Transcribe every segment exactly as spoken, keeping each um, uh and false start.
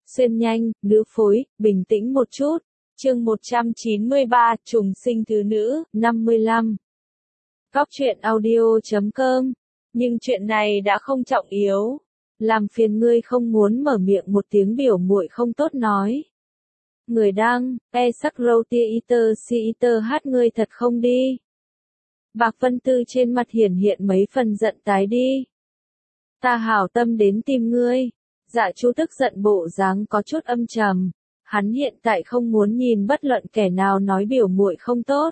xuyên nhanh, nữ phối, bình tĩnh một chút. Chương một trăm chín mươi ba, trùng sinh thứ nữ, năm mươi lăm. Góc truyện audio chấm com. Nhưng chuyện này đã không trọng yếu. Làm phiền ngươi không muốn mở miệng một tiếng biểu muội không tốt nói. Người đăng, e sắc râu tia iter si iter hát ngươi thật không đi. Bạc Vân Tư trên mặt hiển hiện mấy phần giận tái đi. Ta hảo tâm đến tìm ngươi. Dạ Chu tức giận bộ dáng có chút âm trầm. Hắn hiện tại không muốn nhìn bất luận kẻ nào nói biểu muội không tốt.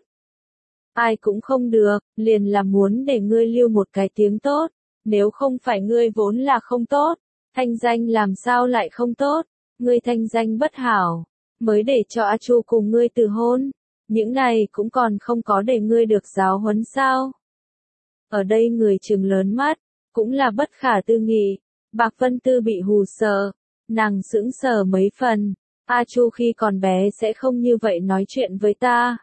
Ai cũng không được, liền là muốn để ngươi lưu một cái tiếng tốt. Nếu không phải ngươi vốn là không tốt, thanh danh làm sao lại không tốt, ngươi thanh danh bất hảo, mới để cho A Chu cùng ngươi từ hôn. Những này cũng còn không có để ngươi được giáo huấn sao. Ở đây người trừng lớn mắt, cũng là bất khả tư nghị. Bạc Vân Tư bị hù sợ, nàng sững sờ mấy phần. A Chu khi còn bé sẽ không như vậy nói chuyện với ta.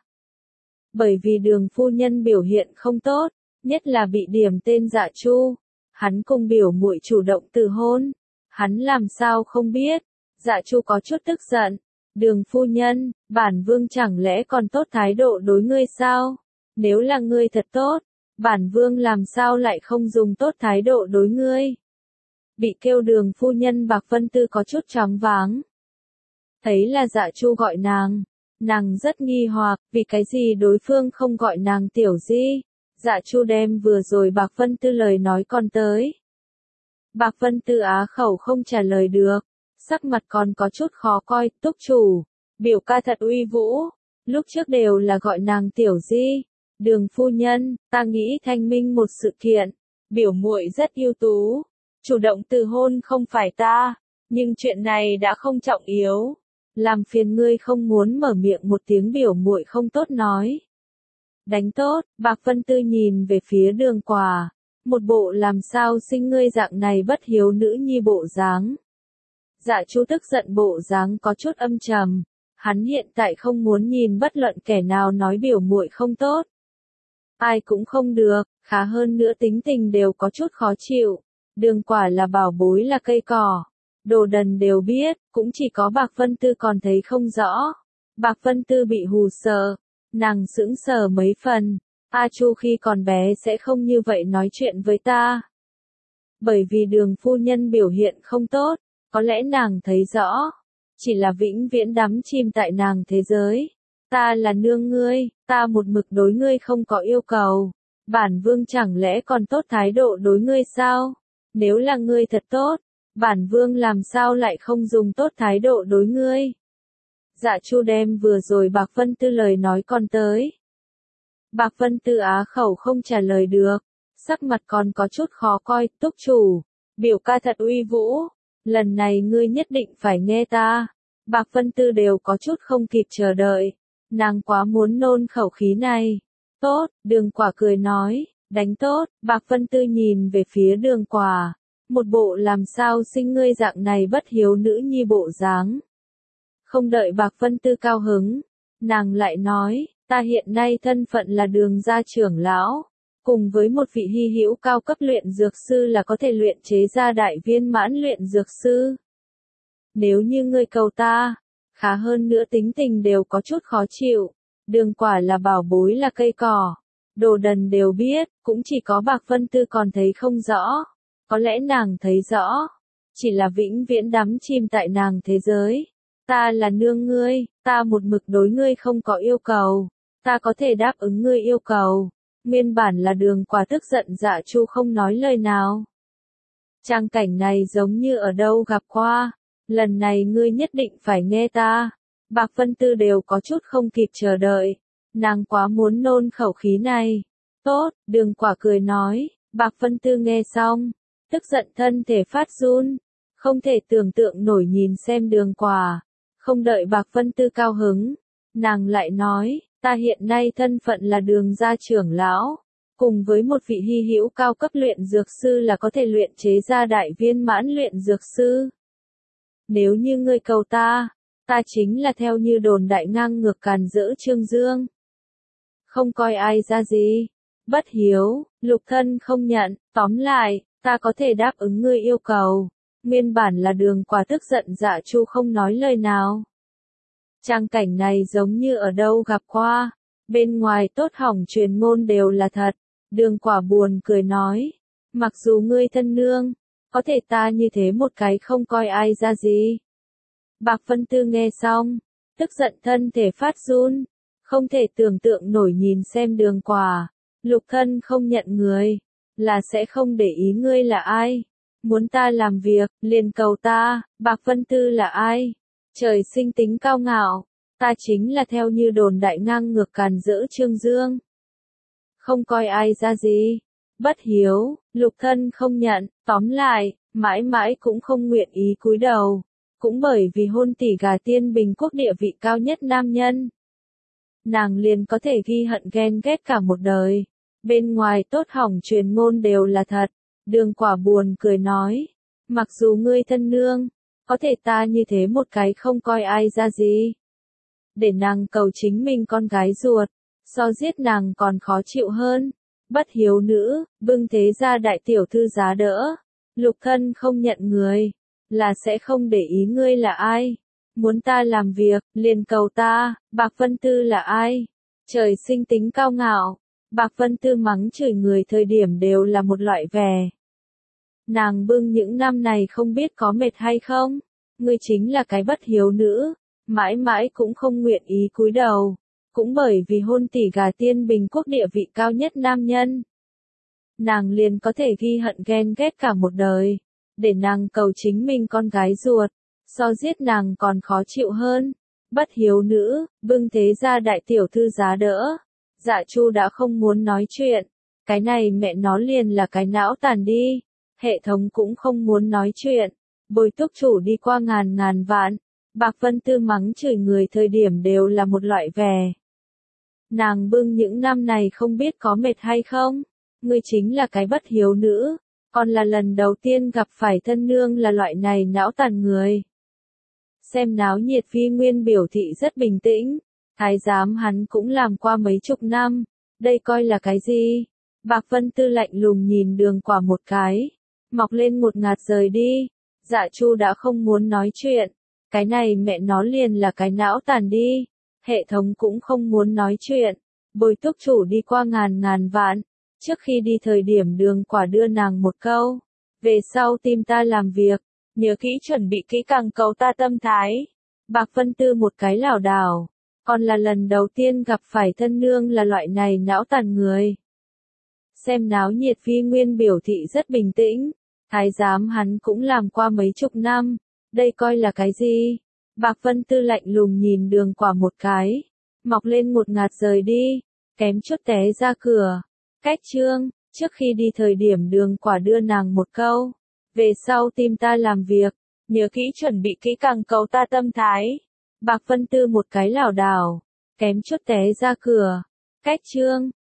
Bởi vì Đường phu nhân biểu hiện không tốt, nhất là bị điểm tên Dạ Chu. Hắn cùng biểu muội chủ động từ hôn. Hắn làm sao không biết. Dạ Chu có chút tức giận. Đường phu nhân, bản vương chẳng lẽ còn tốt thái độ đối ngươi sao? Nếu là ngươi thật tốt, bản vương làm sao lại không dùng tốt thái độ đối ngươi? Bị kêu đường phu nhân Bạc Vân Tư có chút choáng váng. Thấy là Dạ Chu gọi nàng, nàng rất nghi hoặc, vì cái gì đối phương không gọi nàng tiểu di. Dạ Chu đem vừa rồi Bạc Vân Tư lời nói còn tới. Bạc Vân Tư á khẩu không trả lời được, sắc mặt còn có chút khó coi. Túc chủ, biểu ca thật uy vũ, lúc trước đều là gọi nàng tiểu di. Đường phu nhân, ta nghĩ thanh minh một sự kiện, biểu muội rất ưu tú, chủ động từ hôn không phải ta, nhưng chuyện này đã không trọng yếu. Làm phiền ngươi không muốn mở miệng một tiếng biểu muội không tốt nói. Đánh tốt, Bạc Vân Tư nhìn về phía Đường Quả, một bộ làm sao sinh ngươi dạng này bất hiếu nữ nhi bộ dáng. Dạ Chu tức giận bộ dáng có chút âm trầm, hắn hiện tại không muốn nhìn bất luận kẻ nào nói biểu muội không tốt. Ai cũng không được, khá hơn nữa tính tình đều có chút khó chịu. Đường Quả là bảo bối là cây cỏ. Đồ đần đều biết, cũng chỉ có Bạc Vân Tư còn thấy không rõ. Bạc Vân Tư bị hù sợ, nàng sững sờ mấy phần. A Chu khi còn bé sẽ không như vậy nói chuyện với ta. Bởi vì Đường phu nhân biểu hiện không tốt, có lẽ nàng thấy rõ. Chỉ là vĩnh viễn đắm chìm tại nàng thế giới. Ta là nương ngươi, ta một mực đối ngươi không có yêu cầu. Bản vương chẳng lẽ còn tốt thái độ đối ngươi sao? Nếu là ngươi thật tốt, bản vương làm sao lại không dùng tốt thái độ đối ngươi? Dạ Chu đem vừa rồi Bạc Vân Tư lời nói còn tới. Bạc Vân Tư á khẩu không trả lời được, sắc mặt còn có chút khó coi. Túc chủ, biểu ca thật uy vũ, lần này ngươi nhất định phải nghe ta. Bạc Vân Tư đều có chút không kịp chờ đợi, nàng quá muốn nôn khẩu khí này. Tốt, Đường Quả cười nói, đánh tốt. Bạc Vân Tư nhìn về phía Đường Quả, một bộ làm sao sinh ngươi dạng này bất hiếu nữ nhi bộ dáng. Không đợi Bạc Vân Tư cao hứng, nàng lại nói, ta hiện nay thân phận là Đường gia trưởng lão, cùng với một vị hy hữu cao cấp luyện dược sư là có thể luyện chế ra đại viên mãn luyện dược sư. Nếu như ngươi cầu ta, khá hơn nữa tính tình đều có chút khó chịu. Đường Quả là bảo bối là cây cỏ. Đồ đần đều biết, cũng chỉ có Bạc Vân Tư còn thấy không rõ. Có lẽ nàng thấy rõ, chỉ là vĩnh viễn đắm chìm tại nàng thế giới. Ta là nương ngươi, ta một mực đối ngươi không có yêu cầu, ta có thể đáp ứng ngươi yêu cầu. Nguyên bản là Đường Quả tức giận Dạ Chu không nói lời nào. Trang cảnh này giống như ở đâu gặp qua, lần này ngươi nhất định phải nghe ta. Bạc Vân Tư đều có chút không kịp chờ đợi, nàng quá muốn nôn khẩu khí này. Tốt, Đường Quả cười nói. Bạc Vân Tư nghe xong, tức giận thân thể phát run, không thể tưởng tượng nổi nhìn xem Đường Quả. Không đợi Bạc Vân Tư cao hứng, nàng lại nói, ta hiện nay thân phận là Đường gia trưởng lão, cùng với một vị hy hữu cao cấp luyện dược sư là có thể luyện chế ra đại viên mãn luyện dược sư. Nếu như ngươi cầu ta, ta chính là theo như đồn đại ngang ngược càn rỡ Trương Dương. Không coi ai ra gì, bất hiếu, lục thân không nhận, tóm lại, ta có thể đáp ứng ngươi yêu cầu. Nguyên bản là Đường Quả tức giận Dạ Chu không nói lời nào. Trang cảnh này giống như ở đâu gặp qua, bên ngoài tốt hỏng truyền ngôn đều là thật. Đường Quả buồn cười nói, mặc dù ngươi thân nương, có thể ta như thế một cái không coi ai ra gì. Bạc Vân Tư nghe xong, tức giận thân thể phát run, không thể tưởng tượng nổi nhìn xem Đường Quả, Lục thân không nhận người, là sẽ không để ý ngươi là ai. Muốn ta làm việc, liền cầu ta. Bạc Vân Tư là ai? Trời sinh tính cao ngạo, ta chính là theo như đồn đại ngang ngược càn rỡ Trương Dương. Không coi ai ra gì. Bất hiếu, Lục thân không nhận, tóm lại, mãi mãi cũng không nguyện ý cúi đầu. Cũng bởi vì hôn tỷ gà Tiên Bình Quốc địa vị cao nhất nam nhân. Nàng liền có thể ghi hận ghen ghét cả một đời. Bên ngoài tốt hỏng truyền ngôn đều là thật. Đường Quả buồn cười nói, mặc dù ngươi thân nương, có thể ta như thế một cái không coi ai ra gì. Để nàng cầu chính mình con gái ruột, so giết nàng còn khó chịu hơn. Bất hiếu nữ, bưng thế ra đại tiểu thư giá đỡ. Lục thân không nhận người, là sẽ không để ý ngươi là ai. Muốn ta làm việc, liền cầu ta. Bạc Vân Tư là ai? Trời sinh tính cao ngạo. Bạc Vân Tư mắng chửi người thời điểm đều là một loại vẻ. Nàng bưng những năm này không biết có mệt hay không? Ngươi chính là cái bất hiếu nữ, mãi mãi cũng không nguyện ý cúi đầu. Cũng bởi vì hôn tỷ gà Tiên Bình Quốc địa vị cao nhất nam nhân. Nàng liền có thể ghi hận ghen ghét cả một đời. Để nàng cầu chính mình con gái ruột, so giết nàng còn khó chịu hơn. Bất hiếu nữ, bưng thế ra đại tiểu thư giá đỡ. Dạ Chu đã không muốn nói chuyện. Cái này mẹ nó liền là cái não tàn đi. Hệ thống cũng không muốn nói chuyện. Bồi túc chủ đi qua ngàn ngàn vạn. Bạc Vân Tư mắng chửi người thời điểm đều là một loại vẻ. Nàng bưng những năm này không biết có mệt hay không. Ngươi chính là cái bất hiếu nữ. Còn là lần đầu tiên gặp phải thân nương là loại này não tàn người. Xem náo nhiệt Phi Nguyên biểu thị rất bình tĩnh. Thái giám hắn cũng làm qua mấy chục năm. Đây coi là cái gì? Bạc Vân Tư lạnh lùng nhìn Đường Quả một cái. Mọc lên một ngạt rời đi. Dạ Chu đã không muốn nói chuyện. Cái này mẹ nó liền là cái não tàn đi. Hệ thống cũng không muốn nói chuyện. Bồi túc chủ đi qua ngàn ngàn vạn. Trước khi đi thời điểm Đường Quả đưa nàng một câu. Về sau tìm ta làm việc. Nhớ kỹ chuẩn bị kỹ càng cầu ta tâm thái. Bạc Vân Tư một cái lảo đảo. Còn là lần đầu tiên gặp phải thân nương là loại này não tàn người. Xem náo nhiệt Phi Nguyên biểu thị rất bình tĩnh. Thái giám hắn cũng làm qua mấy chục năm. Đây coi là cái gì? Bạc Vân Tư lạnh lùng nhìn Đường Quả một cái. Mọc lên một ngạt rời đi. Kém chút té ra cửa. Cách chương, trước khi đi thời điểm Đường Quả đưa nàng một câu. Về sau tìm ta làm việc. Nhớ kỹ chuẩn bị kỹ càng cầu ta tâm thái. Bạc Vân Tư một cái lảo đảo. Kém chút té ra cửa. Cách chương.